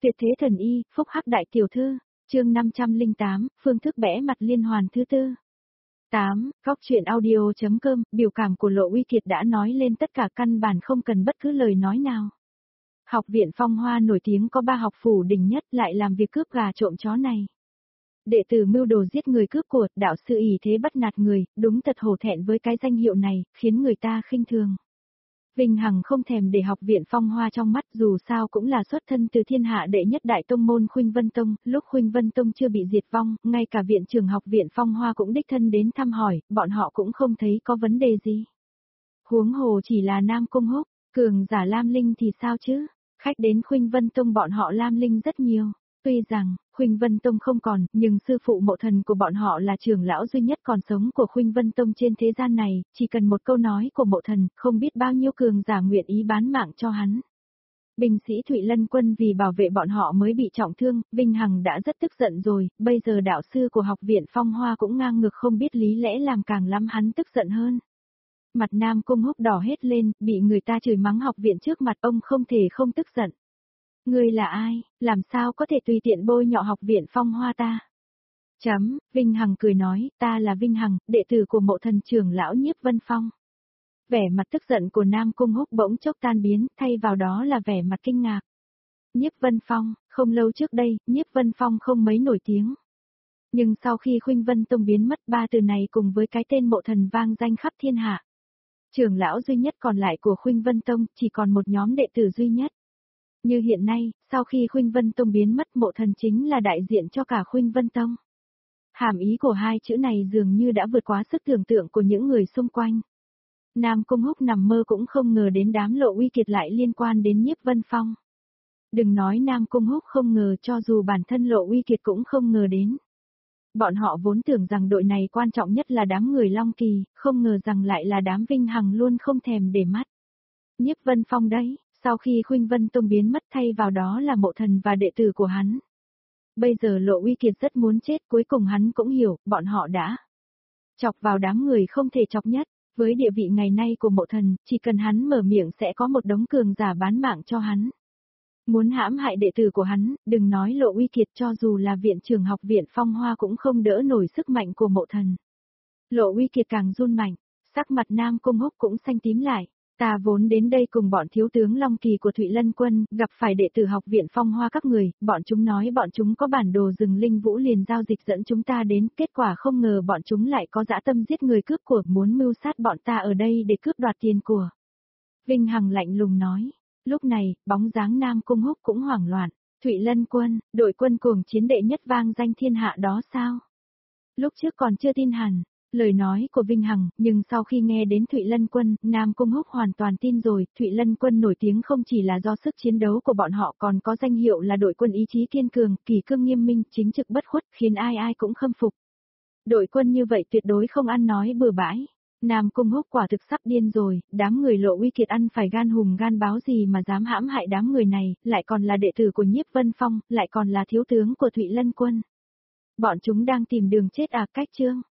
Tuyệt thế thần y, phúc hắc đại tiểu thư, chương 508, phương thức bẽ mặt liên hoàn thứ tư. 8. Góc truyện audio.com, biểu cảm của Lộ Uy Kiệt đã nói lên tất cả, căn bản không cần bất cứ lời nói nào. Học viện Phong Hoa nổi tiếng có 3 học phủ đỉnh nhất, lại làm việc cướp gà trộm chó này. Đệ tử mưu đồ giết người cướp của, đạo sư ỷ thế bắt nạt người, đúng thật hổ thẹn với cái danh hiệu này, khiến người ta khinh thường. Vinh Hằng không thèm để học viện Phong Hoa trong mắt, dù sao cũng là xuất thân từ thiên hạ đệ nhất đại tông môn Khuynh Vân Tông, lúc Khuynh Vân Tông chưa bị diệt vong, ngay cả viện trưởng học viện Phong Hoa cũng đích thân đến thăm hỏi, bọn họ cũng không thấy có vấn đề gì. Huống hồ chỉ là Nam Cung Húc, cường giả Lam Linh thì sao chứ, khách đến Khuynh Vân Tông bọn họ Lam Linh rất nhiều. Tuy rằng, Khuynh Vân Tông không còn, nhưng sư phụ Mộ Thần của bọn họ là trưởng lão duy nhất còn sống của Khuynh Vân Tông trên thế gian này, chỉ cần một câu nói của Mộ Thần, không biết bao nhiêu cường giả nguyện ý bán mạng cho hắn. Binh sĩ Thụy Lân Quân vì bảo vệ bọn họ mới bị trọng thương, Vinh Hằng đã rất tức giận rồi, bây giờ đạo sư của học viện Phong Hoa cũng ngang ngược không biết lý lẽ làm càng lắm hắn tức giận hơn. Mặt Nam Cung Húc đỏ hết lên, bị người ta chửi mắng học viện trước mặt ông không thể không tức giận. Ngươi là ai, làm sao có thể tùy tiện bôi nhọ học viện Phong Hoa ta? Vinh Hằng cười nói, ta là Vinh Hằng, đệ tử của Mộ Thần trưởng lão Nhiếp Vân Phong. Vẻ mặt tức giận của Nam Cung Húc bỗng chốc tan biến, thay vào đó là vẻ mặt kinh ngạc. Nhiếp Vân Phong, không lâu trước đây, Nhiếp Vân Phong không mấy nổi tiếng. Nhưng sau khi Khuynh Vân Tông biến mất, 3 từ này cùng với cái tên Mộ Thần vang danh khắp thiên hạ. Trưởng lão duy nhất còn lại của Khuynh Vân Tông, chỉ còn một nhóm đệ tử duy nhất. Như hiện nay, sau khi Khuynh Vân Tông biến mất, Mộ Thần chính là đại diện cho cả Khuynh Vân Tông. Hàm ý của hai chữ này dường như đã vượt quá sức tưởng tượng của những người xung quanh. Nam Cung Húc nằm mơ cũng không ngờ đến đám Lộ Uy Kiệt lại liên quan đến Nhiếp Vân Phong. Đừng nói Nam Cung Húc không ngờ, cho dù bản thân Lộ Uy Kiệt cũng không ngờ đến. Bọn họ vốn tưởng rằng đội này quan trọng nhất là đám người Long Kỳ, không ngờ rằng lại là đám Vinh Hằng luôn không thèm để mắt. Nhiếp Vân Phong đấy. Sau khi Khuynh Vân Tông biến mất, thay vào đó là Mộ Thần và đệ tử của hắn. Bây giờ Lộ Uy Kiệt rất muốn chết, cuối cùng hắn cũng hiểu, bọn họ đã chọc vào đám người không thể chọc nhất. Với địa vị ngày nay của Mộ Thần, chỉ cần hắn mở miệng sẽ có một đống cường giả bán mạng cho hắn. Muốn hãm hại đệ tử của hắn, đừng nói Lộ Uy Kiệt, cho dù là viện trưởng học viện Phong Hoa cũng không đỡ nổi sức mạnh của Mộ Thần. Lộ Uy Kiệt càng run mạnh, sắc mặt Nam Cung Húc cũng xanh tím lại. Ta vốn đến đây cùng bọn thiếu tướng Long Kỳ của Thụy Lân Quân, gặp phải đệ tử học viện Phong Hoa các người, bọn chúng nói bọn chúng có bản đồ rừng Linh Vũ liền giao dịch dẫn chúng ta đến, kết quả không ngờ bọn chúng lại có dã tâm giết người cướp của, muốn mưu sát bọn ta ở đây để cướp đoạt tiền của. Vinh Hằng lạnh lùng nói, lúc này, bóng dáng Nam Cung Húc cũng hoảng loạn, Thụy Lân Quân, đội quân cuồng chiến đệ nhất vang danh thiên hạ đó sao? Lúc trước còn chưa tin hẳn. Lời nói của Vinh Hằng, nhưng sau khi nghe đến Thụy Lân Quân, Nam Cung Húc hoàn toàn tin rồi, Thụy Lân Quân nổi tiếng không chỉ là do sức chiến đấu của bọn họ còn có danh hiệu là đội quân ý chí kiên cường, kỳ cương nghiêm minh, chính trực bất khuất, khiến ai ai cũng khâm phục. Đội quân như vậy tuyệt đối không ăn nói bừa bãi. Nam Cung Húc quả thực sắp điên rồi, đám người Lộ Uy Kiệt ăn phải gan hùm gan báo gì mà dám hãm hại đám người này, lại còn là đệ tử của Nhiếp Vân Phong, lại còn là thiếu tướng của Thụy Lân Quân. Bọn chúng đang tìm đường chết à, cách chương.